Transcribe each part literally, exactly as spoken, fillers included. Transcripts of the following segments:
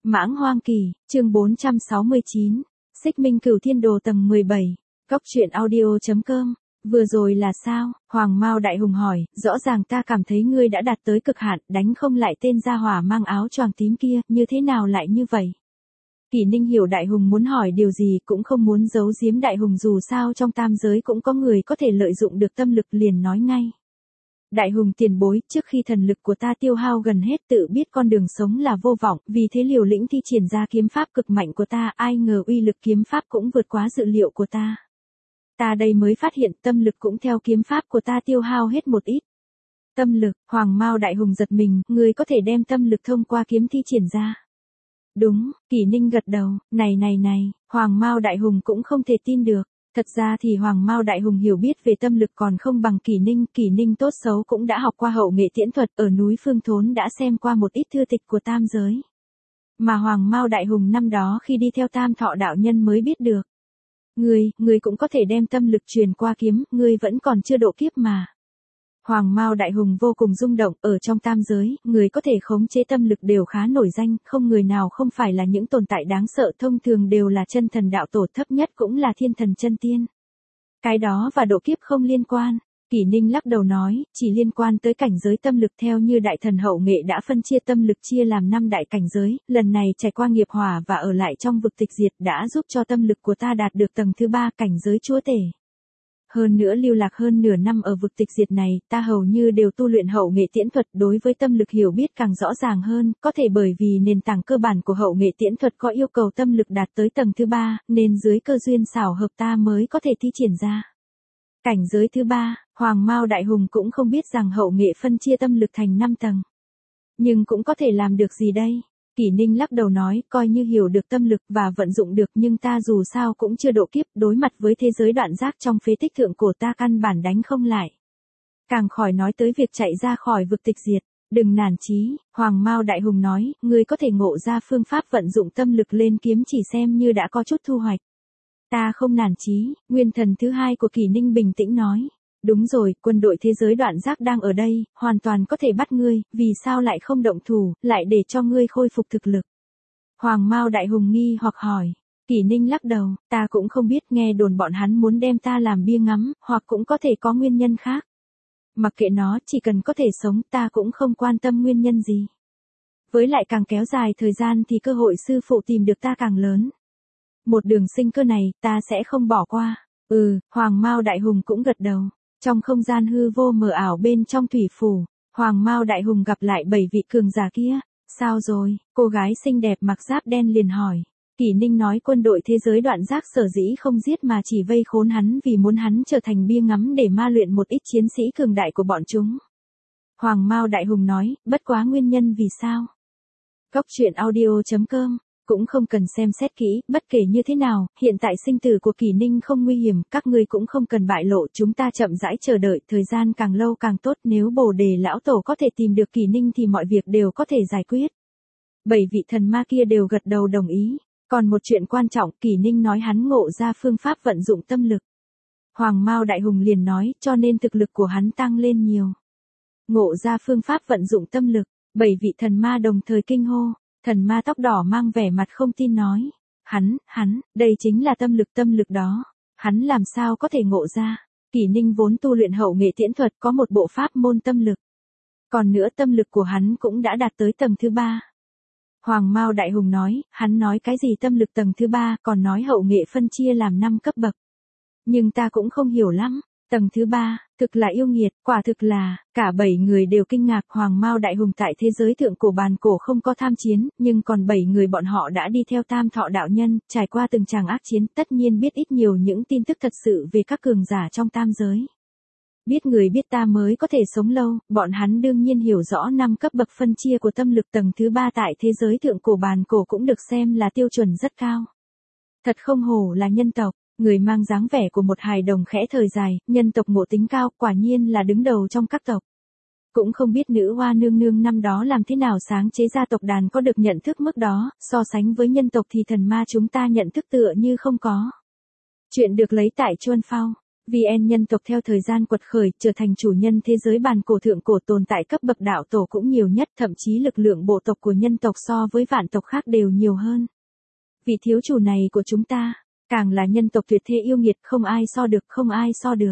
Mãng Hoang Kỳ, chương bốn trăm sáu mươi chín, Xích Minh Cửu Thiên Đồ tầng mười bảy, Cốc truyện audio.com, vừa rồi là sao? Hoàng Mao Đại Hùng hỏi, rõ ràng ta cảm thấy ngươi đã đạt tới cực hạn, đánh không lại tên gia hỏa mang áo choàng tím kia, như thế nào lại như vậy? Kỷ Ninh hiểu Đại Hùng muốn hỏi điều gì, cũng không muốn giấu giếm Đại Hùng, dù sao trong tam giới cũng có người có thể lợi dụng được tâm lực, liền nói ngay. Đại Hùng tiền bối, trước khi thần lực của ta tiêu hao gần hết, tự biết con đường sống là vô vọng, vì thế liều lĩnh thi triển ra kiếm pháp cực mạnh của ta, ai ngờ uy lực kiếm pháp cũng vượt quá dự liệu của ta. Ta đây mới phát hiện tâm lực cũng theo kiếm pháp của ta tiêu hao hết một ít. Tâm lực, Hoàng Mao Đại Hùng giật mình, ngươi có thể đem tâm lực thông qua kiếm thi triển ra. Đúng, Kỷ Ninh gật đầu, này này này, Hoàng Mao Đại Hùng cũng không thể tin được. Thật ra thì Hoàng Mao Đại Hùng hiểu biết về tâm lực còn không bằng Kỷ Ninh, Kỷ Ninh tốt xấu cũng đã học qua hậu nghệ tiễn thuật, ở núi Phương Thốn đã xem qua một ít thư tịch của tam giới. Mà Hoàng Mao Đại Hùng năm đó khi đi theo Tam Thọ đạo nhân mới biết được. Ngươi, ngươi cũng có thể đem tâm lực truyền qua kiếm, ngươi vẫn còn chưa độ kiếp mà. Hoàng Mao Đại Hùng vô cùng rung động, ở trong tam giới, người có thể khống chế tâm lực đều khá nổi danh, không người nào không phải là những tồn tại đáng sợ, thông thường đều là chân thần đạo tổ, thấp nhất cũng là thiên thần chân tiên. Cái đó và độ kiếp không liên quan. Kỷ Ninh lắc đầu nói, chỉ liên quan tới cảnh giới tâm lực, theo như đại thần hậu nghệ đã phân chia tâm lực chia làm năm đại cảnh giới, lần này trải qua nghiệp hỏa và ở lại trong vực tịch diệt đã giúp cho tâm lực của ta đạt được tầng thứ ba, cảnh giới chúa tể. Hơn nữa lưu lạc hơn nửa năm ở vực tịch diệt này, ta hầu như đều tu luyện hậu nghệ tiễn thuật, đối với tâm lực hiểu biết càng rõ ràng hơn, có thể bởi vì nền tảng cơ bản của hậu nghệ tiễn thuật có yêu cầu tâm lực đạt tới tầng thứ ba, nên dưới cơ duyên xảo hợp ta mới có thể thi triển ra. Cảnh giới thứ ba, Hoàng Mao Đại Hùng cũng không biết rằng hậu nghệ phân chia tâm lực thành năm tầng. Nhưng cũng có thể làm được gì đây? Kỷ Ninh lắc đầu nói, coi như hiểu được tâm lực và vận dụng được, nhưng ta dù sao cũng chưa độ kiếp, đối mặt với thế giới đoạn giác trong phế tích thượng cổ ta căn bản đánh không lại. Càng khỏi nói tới việc chạy ra khỏi vực tịch diệt, đừng nản chí, Hoàng Mao Đại Hùng nói, ngươi có thể ngộ ra phương pháp vận dụng tâm lực lên kiếm chỉ xem như đã có chút thu hoạch. Ta không nản chí, nguyên thần thứ hai của Kỷ Ninh bình tĩnh nói. Đúng rồi, quân đội thế giới đoạn giác đang ở đây, hoàn toàn có thể bắt ngươi, vì sao lại không động thủ, lại để cho ngươi khôi phục thực lực. Hoàng Mao Đại Hùng nghi hoặc hỏi. Kỷ Ninh lắc đầu, ta cũng không biết, nghe đồn bọn hắn muốn đem ta làm bia ngắm, hoặc cũng có thể có nguyên nhân khác. Mặc kệ nó, chỉ cần có thể sống, ta cũng không quan tâm nguyên nhân gì. Với lại càng kéo dài thời gian thì cơ hội sư phụ tìm được ta càng lớn. Một đường sinh cơ này, ta sẽ không bỏ qua. Ừ, Hoàng Mao Đại Hùng cũng gật đầu. Trong không gian hư vô mờ ảo bên trong thủy phủ, Hoàng Mao Đại Hùng gặp lại bảy vị cường giả kia. Sao rồi? Cô gái xinh đẹp mặc giáp đen liền hỏi. Kỷ Ninh nói quân đội thế giới đoạn giác sở dĩ không giết mà chỉ vây khốn hắn vì muốn hắn trở thành bia ngắm để ma luyện một ít chiến sĩ cường đại của bọn chúng. Hoàng Mao Đại Hùng nói, bất quá nguyên nhân vì sao? Cốc truyện audio.com cũng không cần xem xét kỹ, bất kể như thế nào, hiện tại sinh tử của Kỷ Ninh không nguy hiểm, các ngươi cũng không cần bại lộ, chúng ta chậm rãi chờ đợi, thời gian càng lâu càng tốt, nếu Bồ Đề lão tổ có thể tìm được Kỷ Ninh thì mọi việc đều có thể giải quyết. Bảy vị thần ma kia đều gật đầu đồng ý, còn một chuyện quan trọng, Kỷ Ninh nói hắn ngộ ra phương pháp vận dụng tâm lực. Hoàng Mao Đại Hùng liền nói, cho nên thực lực của hắn tăng lên nhiều. Ngộ ra phương pháp vận dụng tâm lực, bảy vị thần ma đồng thời kinh hô. Thần ma tóc đỏ mang vẻ mặt không tin nói. Hắn, hắn, đây chính là tâm lực tâm lực đó. Hắn làm sao có thể ngộ ra. Kỷ Ninh vốn tu luyện hậu nghệ tiễn thuật có một bộ pháp môn tâm lực. Còn nữa tâm lực của hắn cũng đã đạt tới tầng thứ ba. Hoàng Mao Đại Hùng nói, hắn nói cái gì tâm lực tầng thứ ba, còn nói hậu nghệ phân chia làm năm cấp bậc. Nhưng ta cũng không hiểu lắm. Tầng thứ ba, thực là yêu nghiệt, quả thực là, cả bảy người đều kinh ngạc. Hoàng Mao Đại Hùng tại thế giới thượng cổ bàn cổ không có tham chiến, nhưng còn bảy người bọn họ đã đi theo Tam Thọ đạo nhân, trải qua từng tràng ác chiến, tất nhiên biết ít nhiều những tin tức thật sự về các cường giả trong tam giới. Biết người biết ta mới có thể sống lâu, bọn hắn đương nhiên hiểu rõ năm cấp bậc phân chia của tâm lực tầng thứ ba tại thế giới thượng cổ bàn cổ cũng được xem là tiêu chuẩn rất cao. Thật không hổ là nhân tộc. Người mang dáng vẻ của một hài đồng khẽ thời dài, nhân tộc ngộ tính cao, quả nhiên là đứng đầu trong các tộc. Cũng không biết nữ hoa nương nương năm đó làm thế nào sáng chế ra tộc đàn có được nhận thức mức đó, so sánh với nhân tộc thì thần ma chúng ta nhận thức tựa như không có. Chuyện được lấy tại Chuân Phao. vê en nhân tộc theo thời gian quật khởi trở thành chủ nhân thế giới bàn cổ thượng cổ tồn tại cấp bậc đạo tổ cũng nhiều nhất, thậm chí lực lượng bộ tộc của nhân tộc so với vạn tộc khác đều nhiều hơn. Vị thiếu chủ này của chúng ta, càng là nhân tộc tuyệt thế yêu nghiệt, không ai so được, không ai so được.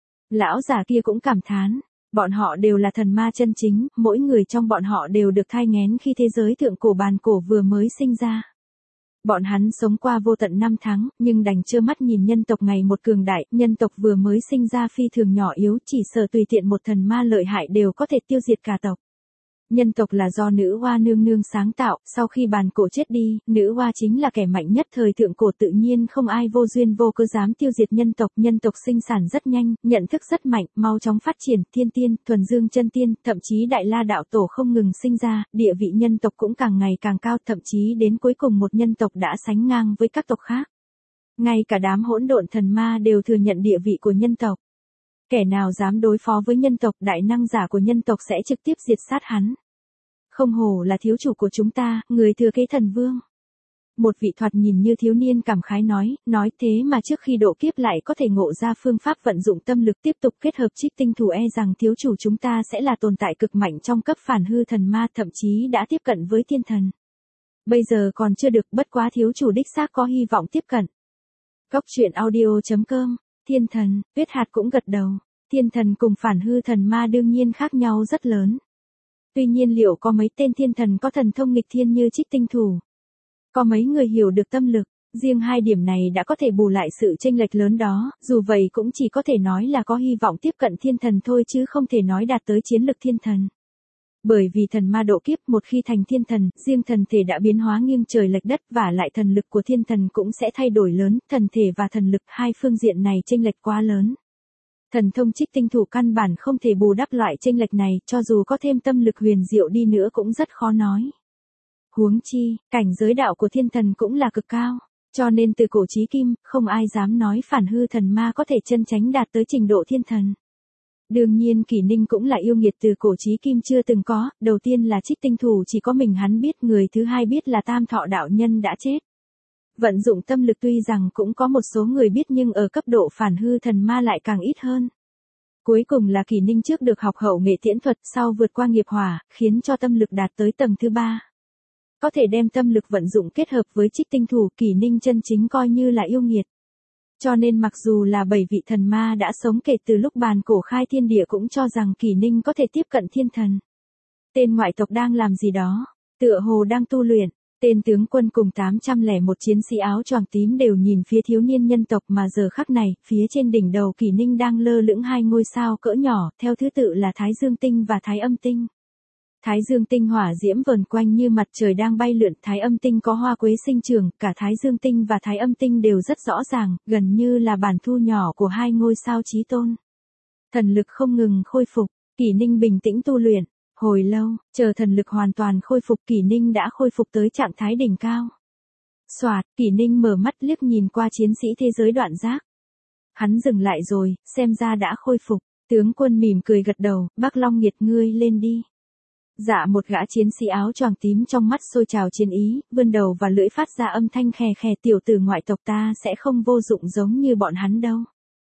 Lão già kia cũng cảm thán, bọn họ đều là thần ma chân chính, mỗi người trong bọn họ đều được thai nghén khi thế giới thượng cổ bàn cổ vừa mới sinh ra. Bọn hắn sống qua vô tận năm tháng, nhưng đành trơ mắt nhìn nhân tộc ngày một cường đại, nhân tộc vừa mới sinh ra phi thường nhỏ yếu, chỉ sợ tùy tiện một thần ma lợi hại đều có thể tiêu diệt cả tộc. Nhân tộc là do nữ hoa nương nương sáng tạo, sau khi bàn cổ chết đi, nữ hoa chính là kẻ mạnh nhất thời thượng cổ, tự nhiên không ai vô duyên vô cớ dám tiêu diệt nhân tộc. Nhân tộc sinh sản rất nhanh, nhận thức rất mạnh, mau chóng phát triển, thiên tiên, thuần dương chân tiên, thậm chí đại la đạo tổ không ngừng sinh ra, địa vị nhân tộc cũng càng ngày càng cao, thậm chí đến cuối cùng một nhân tộc đã sánh ngang với các tộc khác. Ngay cả đám hỗn độn thần ma đều thừa nhận địa vị của nhân tộc. Kẻ nào dám đối phó với nhân tộc, đại năng giả của nhân tộc sẽ trực tiếp diệt sát hắn. Không hổ là thiếu chủ của chúng ta, người thừa kế thần vương. Một vị thoạt nhìn như thiếu niên cảm khái nói, nói thế mà trước khi độ kiếp lại có thể ngộ ra phương pháp vận dụng tâm lực tiếp tục kết hợp trích tinh thủ, e rằng thiếu chủ chúng ta sẽ là tồn tại cực mạnh trong cấp phản hư thần ma, thậm chí đã tiếp cận với thiên thần. Bây giờ còn chưa được, bất quá thiếu chủ đích xác có hy vọng tiếp cận. Góc truyện audio chấm com, thiên thần, Tuyết Hạt cũng gật đầu, thiên thần cùng phản hư thần ma đương nhiên khác nhau rất lớn. Tuy nhiên liệu có mấy tên thiên thần có thần thông nghịch thiên như trích tinh thủ? Có mấy người hiểu được tâm lực, riêng hai điểm này đã có thể bù lại sự chênh lệch lớn đó, dù vậy cũng chỉ có thể nói là có hy vọng tiếp cận thiên thần thôi chứ không thể nói đạt tới chiến lực thiên thần. Bởi vì thần ma độ kiếp một khi thành thiên thần, riêng thần thể đã biến hóa nghiêng trời lệch đất, và lại thần lực của thiên thần cũng sẽ thay đổi lớn, thần thể và thần lực hai phương diện này chênh lệch quá lớn. Thần thông trích tinh thủ căn bản không thể bù đắp loại chênh lệch này, cho dù có thêm tâm lực huyền diệu đi nữa cũng rất khó nói. Huống chi, cảnh giới đạo của thiên thần cũng là cực cao, cho nên từ cổ chí kim, không ai dám nói phản hư thần ma có thể chân chánh đạt tới trình độ thiên thần. Đương nhiên Kỷ Ninh cũng là yêu nghiệt từ cổ chí kim chưa từng có, đầu tiên là trích tinh thủ chỉ có mình hắn biết, người thứ hai biết là Tam Thọ đạo nhân đã chết. Vận dụng tâm lực tuy rằng cũng có một số người biết nhưng ở cấp độ phản hư thần ma lại càng ít hơn. Cuối cùng là Kỷ Ninh trước được học hậu nghệ tiễn thuật, sau vượt qua nghiệp hỏa, khiến cho tâm lực đạt tới tầng thứ ba. Có thể đem tâm lực vận dụng kết hợp với trích tinh thủ, Kỷ Ninh chân chính coi như là yêu nghiệt. Cho nên mặc dù là bảy vị thần ma đã sống kể từ lúc bàn cổ khai thiên địa cũng cho rằng Kỷ Ninh có thể tiếp cận thiên thần. Tên ngoại tộc đang làm gì đó, tựa hồ đang tu luyện. Tên tướng quân cùng tám trăm lẻ một chiến sĩ áo choàng tím đều nhìn phía thiếu niên nhân tộc, mà giờ khắc này, phía trên đỉnh đầu Kỷ Ninh đang lơ lửng hai ngôi sao cỡ nhỏ, theo thứ tự là Thái Dương tinh và Thái Âm tinh. Thái Dương tinh hỏa diễm vờn quanh như mặt trời đang bay lượn, Thái Âm tinh có hoa quế sinh trưởng, cả Thái Dương tinh và Thái Âm tinh đều rất rõ ràng, gần như là bản thu nhỏ của hai ngôi sao chí tôn. Thần lực không ngừng khôi phục, Kỷ Ninh bình tĩnh tu luyện. Hồi lâu, chờ thần lực hoàn toàn khôi phục, Kỷ Ninh đã khôi phục tới trạng thái đỉnh cao. Soạt, Kỷ Ninh mở mắt liếc nhìn qua chiến sĩ thế giới đoạn giác. Hắn dừng lại rồi, xem ra đã khôi phục. Tướng quân mỉm cười gật đầu, Bác Long Nghiệt ngươi lên đi. Dạ, một gã chiến sĩ áo choàng tím trong mắt sôi trào chiến ý, vươn đầu và lưỡi phát ra âm thanh khè khè, tiểu tử ngoại tộc ta sẽ không vô dụng giống như bọn hắn đâu.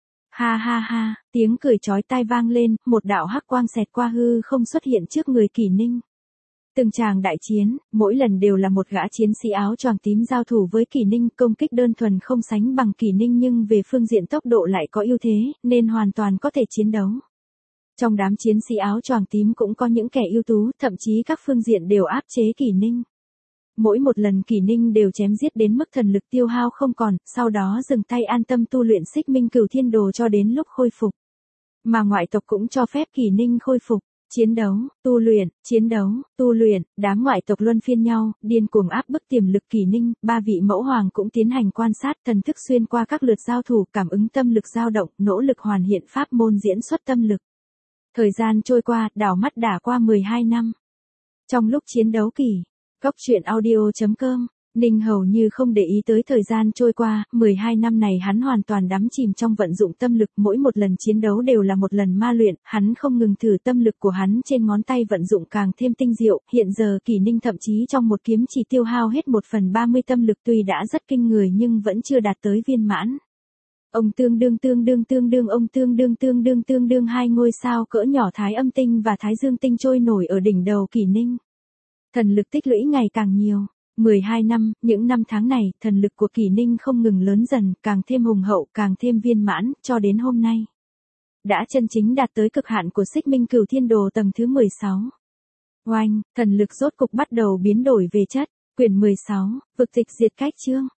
Ha ha ha, tiếng cười chói tai vang lên, một đạo hắc quang xẹt qua hư không xuất hiện trước người Kỷ Ninh. Từng tràng đại chiến, mỗi lần đều là một gã chiến sĩ áo choàng tím giao thủ với Kỷ Ninh, công kích đơn thuần không sánh bằng Kỷ Ninh nhưng về phương diện tốc độ lại có ưu thế, nên hoàn toàn có thể chiến đấu. Trong đám chiến sĩ áo choàng tím cũng có những kẻ ưu tú, thậm chí các phương diện đều áp chế Kỷ Ninh. Mỗi một lần Kỷ Ninh đều chém giết đến mức thần lực tiêu hao không còn, sau đó dừng tay an tâm tu luyện xích minh cửu thiên đồ cho đến lúc khôi phục. Mà ngoại tộc cũng cho phép Kỷ Ninh khôi phục, chiến đấu, tu luyện, chiến đấu, tu luyện, đám ngoại tộc luân phiên nhau, điên cuồng áp bức tiềm lực Kỷ Ninh, ba vị mẫu hoàng cũng tiến hành quan sát, thần thức xuyên qua các lượt giao thủ, cảm ứng tâm lực dao động, nỗ lực hoàn hiện pháp môn diễn xuất tâm lực. Thời gian trôi qua, đảo mắt đã qua mười hai năm. Trong lúc chiến đấu kỳ, Góc truyện audio chấm com, Ninh hầu như không để ý tới thời gian trôi qua, mười hai năm này hắn hoàn toàn đắm chìm trong vận dụng tâm lực, mỗi một lần chiến đấu đều là một lần ma luyện, hắn không ngừng thử tâm lực của hắn trên ngón tay vận dụng càng thêm tinh diệu, hiện giờ Kỷ Ninh thậm chí trong một kiếm chỉ tiêu hao hết một phần ba mươi tâm lực, tuy đã rất kinh người nhưng vẫn chưa đạt tới viên mãn. Ông tương đương tương đương tương đương ông tương đương tương đương tương đương hai ngôi sao cỡ nhỏ Thái Âm tinh và Thái Dương tinh trôi nổi ở đỉnh đầu Kỷ Ninh. Thần lực tích lũy ngày càng nhiều. mười hai năm, những năm tháng này, thần lực của Kỷ Ninh không ngừng lớn dần, càng thêm hùng hậu, càng thêm viên mãn, cho đến hôm nay. Đã chân chính đạt tới cực hạn của Xích Minh Cửu Thiên Đồ tầng thứ mười sáu. Oanh, thần lực rốt cục bắt đầu biến đổi về chất. Quyển mười sáu, vực dịch diệt cách chương.